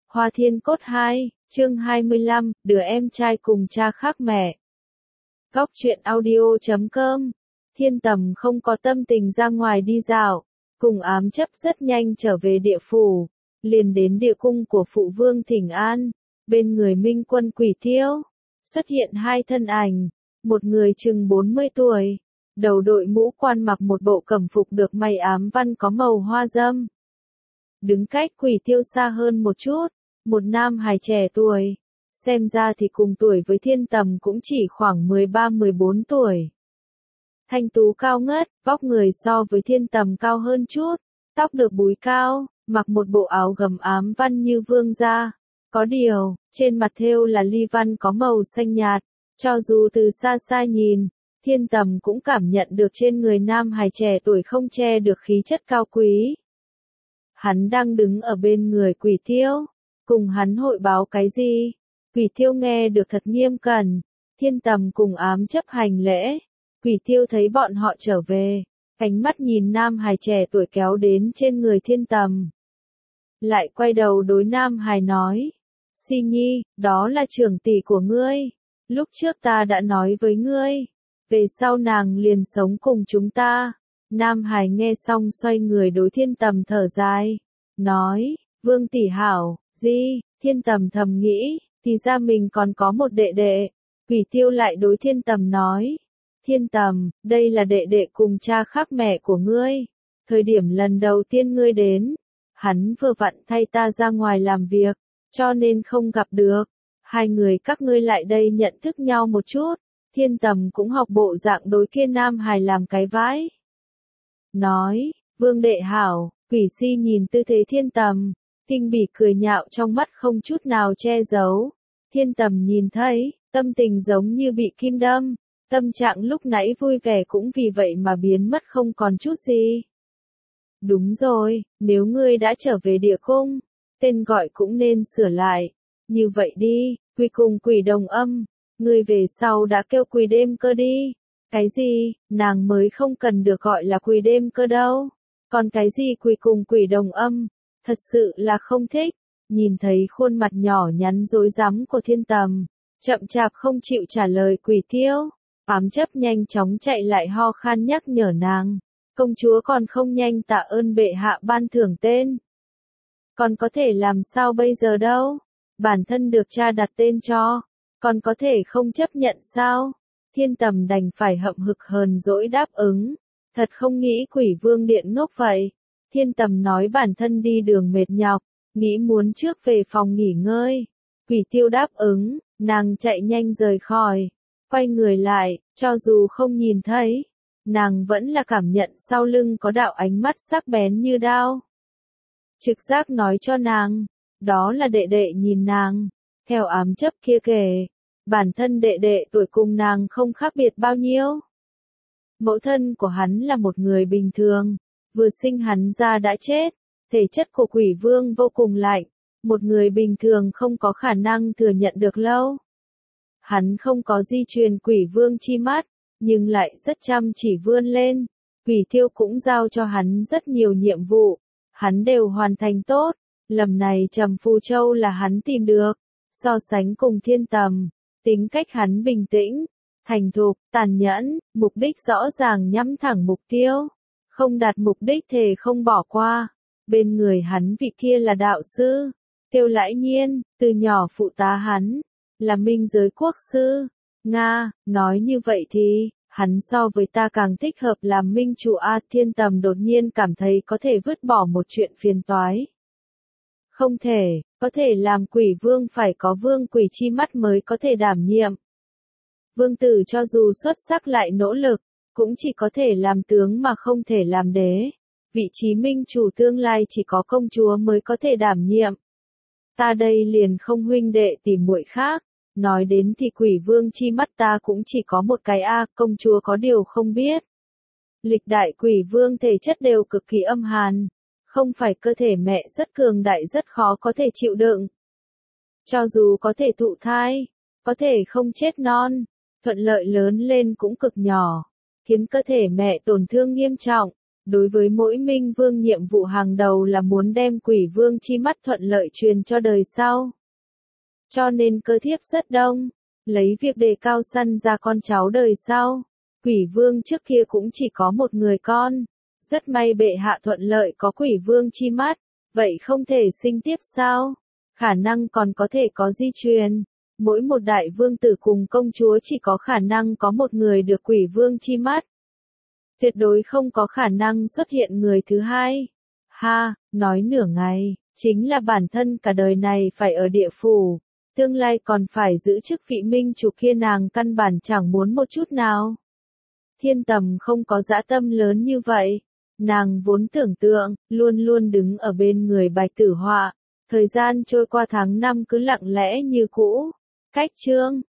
Hoa Thiên Cốt 2, chương 25, đứa em trai cùng cha khác mẹ. Góc truyện audio.com. Thiên Tầm không có tâm tình ra ngoài đi dạo, cùng ám chấp rất nhanh trở về địa phủ, liền đến địa cung của phụ vương thỉnh an. Bên người Minh Quân Quỷ Tiêu xuất hiện hai thân ảnh, một người chừng 40 tuổi, đầu đội mũ quan, mặc một bộ cẩm phục được may ám văn có màu hoa dâm. Đứng cách Quỷ Tiêu xa hơn một chút, một nam hài trẻ tuổi, xem ra thì cùng tuổi với Thiên Tầm, cũng chỉ khoảng 13-14 tuổi. Thanh tú cao ngất, vóc người so với Thiên Tầm cao hơn chút, tóc được búi cao, mặc một bộ áo gầm ám văn như vương gia. Có điều, trên mặt thêu là ly văn có màu xanh nhạt, cho dù từ xa xa nhìn, Thiên Tầm cũng cảm nhận được trên người nam hài trẻ tuổi không che được khí chất cao quý. Hắn đang đứng ở bên người Quỷ Tiêu, cùng hắn hội báo cái gì? Quỷ Tiêu nghe được thật nghiêm cẩn. Thiên Tầm cùng ám chấp hành lễ. Quỷ Tiêu thấy bọn họ trở về, ánh mắt nhìn nam hài trẻ tuổi kéo đến trên người Thiên Tầm. Lại quay đầu đối nam hài nói, Si Nhi, đó là trưởng tỷ của ngươi. Lúc trước ta đã nói với ngươi, về sau nàng liền sống cùng chúng ta. Nam hài nghe xong xoay người đối Thiên Tầm thở dài, nói, Vương tỷ hảo. Gì? Thiên Tầm thầm nghĩ, thì ra mình còn có một đệ đệ. Quỷ Tiêu lại đối Thiên Tầm nói, Thiên Tầm, đây là đệ đệ cùng cha khác mẹ của ngươi. Thời điểm lần đầu tiên ngươi đến, hắn vừa vặn thay ta ra ngoài làm việc, cho nên không gặp được. Hai người các ngươi lại đây nhận thức nhau một chút. Thiên Tầm cũng học bộ dạng đối kia nam hài làm cái vãi. Nói, Vương đệ hảo. Quỷ Si nhìn tư thế Thiên Tầm, kinh bỉ cười nhạo trong mắt không chút nào che giấu. Thiên Tầm nhìn thấy, tâm tình giống như bị kim đâm, tâm trạng lúc nãy vui vẻ cũng vì vậy mà biến mất không còn chút gì. Đúng rồi, nếu ngươi đã trở về địa cung, tên gọi cũng nên sửa lại. Như vậy đi, Quỷ cùng Quỷ đồng âm, ngươi về sau đã kêu Quỷ đêm cơ đi. Cái gì, nàng mới không cần được gọi là Quỷ đêm cơ đâu. Còn cái gì Quỷ cùng Quỷ đồng âm, thật sự là không thích. Nhìn thấy khuôn mặt nhỏ nhắn rối rắm của Thiên Tầm, chậm chạp không chịu trả lời Quỷ Tiêu, ám chấp nhanh chóng chạy lại ho khan nhắc nhở nàng, công chúa còn không nhanh tạ ơn bệ hạ ban thưởng tên. Còn có thể làm sao bây giờ đâu, bản thân được cha đặt tên cho, còn có thể không chấp nhận sao? Thiên Tầm đành phải hậm hực hờn dỗi đáp ứng, thật không nghĩ Quỷ Vương điện ngốc vậy. Thiên Tầm nói bản thân đi đường mệt nhọc, nghĩ muốn trước về phòng nghỉ ngơi. Quỷ Tiêu đáp ứng, nàng chạy nhanh rời khỏi, quay người lại, cho dù không nhìn thấy, nàng vẫn là cảm nhận sau lưng có đạo ánh mắt sắc bén như đao. Trực giác nói cho nàng, đó là đệ đệ nhìn nàng. Theo ám chấp kia kể, bản thân đệ đệ tuổi cùng nàng không khác biệt bao nhiêu. Mẫu thân của hắn là một người bình thường, vừa sinh hắn ra đã chết. Thể chất của Quỷ Vương vô cùng lạnh, một người bình thường không có khả năng thừa nhận được lâu. Hắn không có di truyền Quỷ Vương chi mắt, nhưng lại rất chăm chỉ vươn lên. Quỷ Tiêu cũng giao cho hắn rất nhiều nhiệm vụ, hắn đều hoàn thành tốt. Lần này Trầm Phù Châu là hắn tìm được. So sánh cùng Thiên Tầm, tính cách hắn bình tĩnh, thành thục, tàn nhẫn, mục đích rõ ràng nhắm thẳng mục tiêu, không đạt mục đích thề không bỏ qua. Bên người hắn vị kia là đạo sư, Tiêu Lãi Nhiên, từ nhỏ phụ tá hắn, là minh giới quốc sư. Nga, nói như vậy thì, hắn so với ta càng thích hợp làm minh chủ a. Thiên Tầm đột nhiên cảm thấy có thể vứt bỏ một chuyện phiền toái. Không thể, có thể làm Quỷ Vương phải có vương quỷ chi mắt mới có thể đảm nhiệm. Vương tử cho dù xuất sắc lại nỗ lực, cũng chỉ có thể làm tướng mà không thể làm đế. Vị trí minh chủ tương lai chỉ có công chúa mới có thể đảm nhiệm. Ta đây liền không huynh đệ tìm muội khác, nói đến thì Quỷ Vương chi mắt ta cũng chỉ có một cái a. Công chúa có điều không biết, lịch đại Quỷ Vương thể chất đều cực kỳ âm hàn, không phải cơ thể mẹ rất cường đại rất khó có thể chịu đựng. Cho dù có thể thụ thai, có thể không chết non, thuận lợi lớn lên cũng cực nhỏ, khiến cơ thể mẹ tổn thương nghiêm trọng. Đối với mỗi minh vương nhiệm vụ hàng đầu là muốn đem quỷ vương chi mắt thuận lợi truyền cho đời sau. Cho nên cơ thiếp rất đông, lấy việc đề cao săn ra con cháu đời sau. Quỷ vương trước kia cũng chỉ có một người con, rất may bệ hạ thuận lợi có quỷ vương chi mắt, vậy không thể sinh tiếp sao? Khả năng còn có thể có di truyền. Mỗi một đại vương tử cùng công chúa chỉ có khả năng có một người được quỷ vương chi mắt. Tuyệt đối không có khả năng xuất hiện người thứ hai. Ha, nói nửa ngày, chính là bản thân cả đời này phải ở địa phủ, tương lai còn phải giữ chức vị minh chủ kia nàng căn bản chẳng muốn một chút nào. Thiên Tầm không có dã tâm lớn như vậy. Nàng vốn tưởng tượng, luôn luôn đứng ở bên người Bạch Tử Họa. Thời gian trôi qua tháng năm cứ lặng lẽ như cũ. Cách chương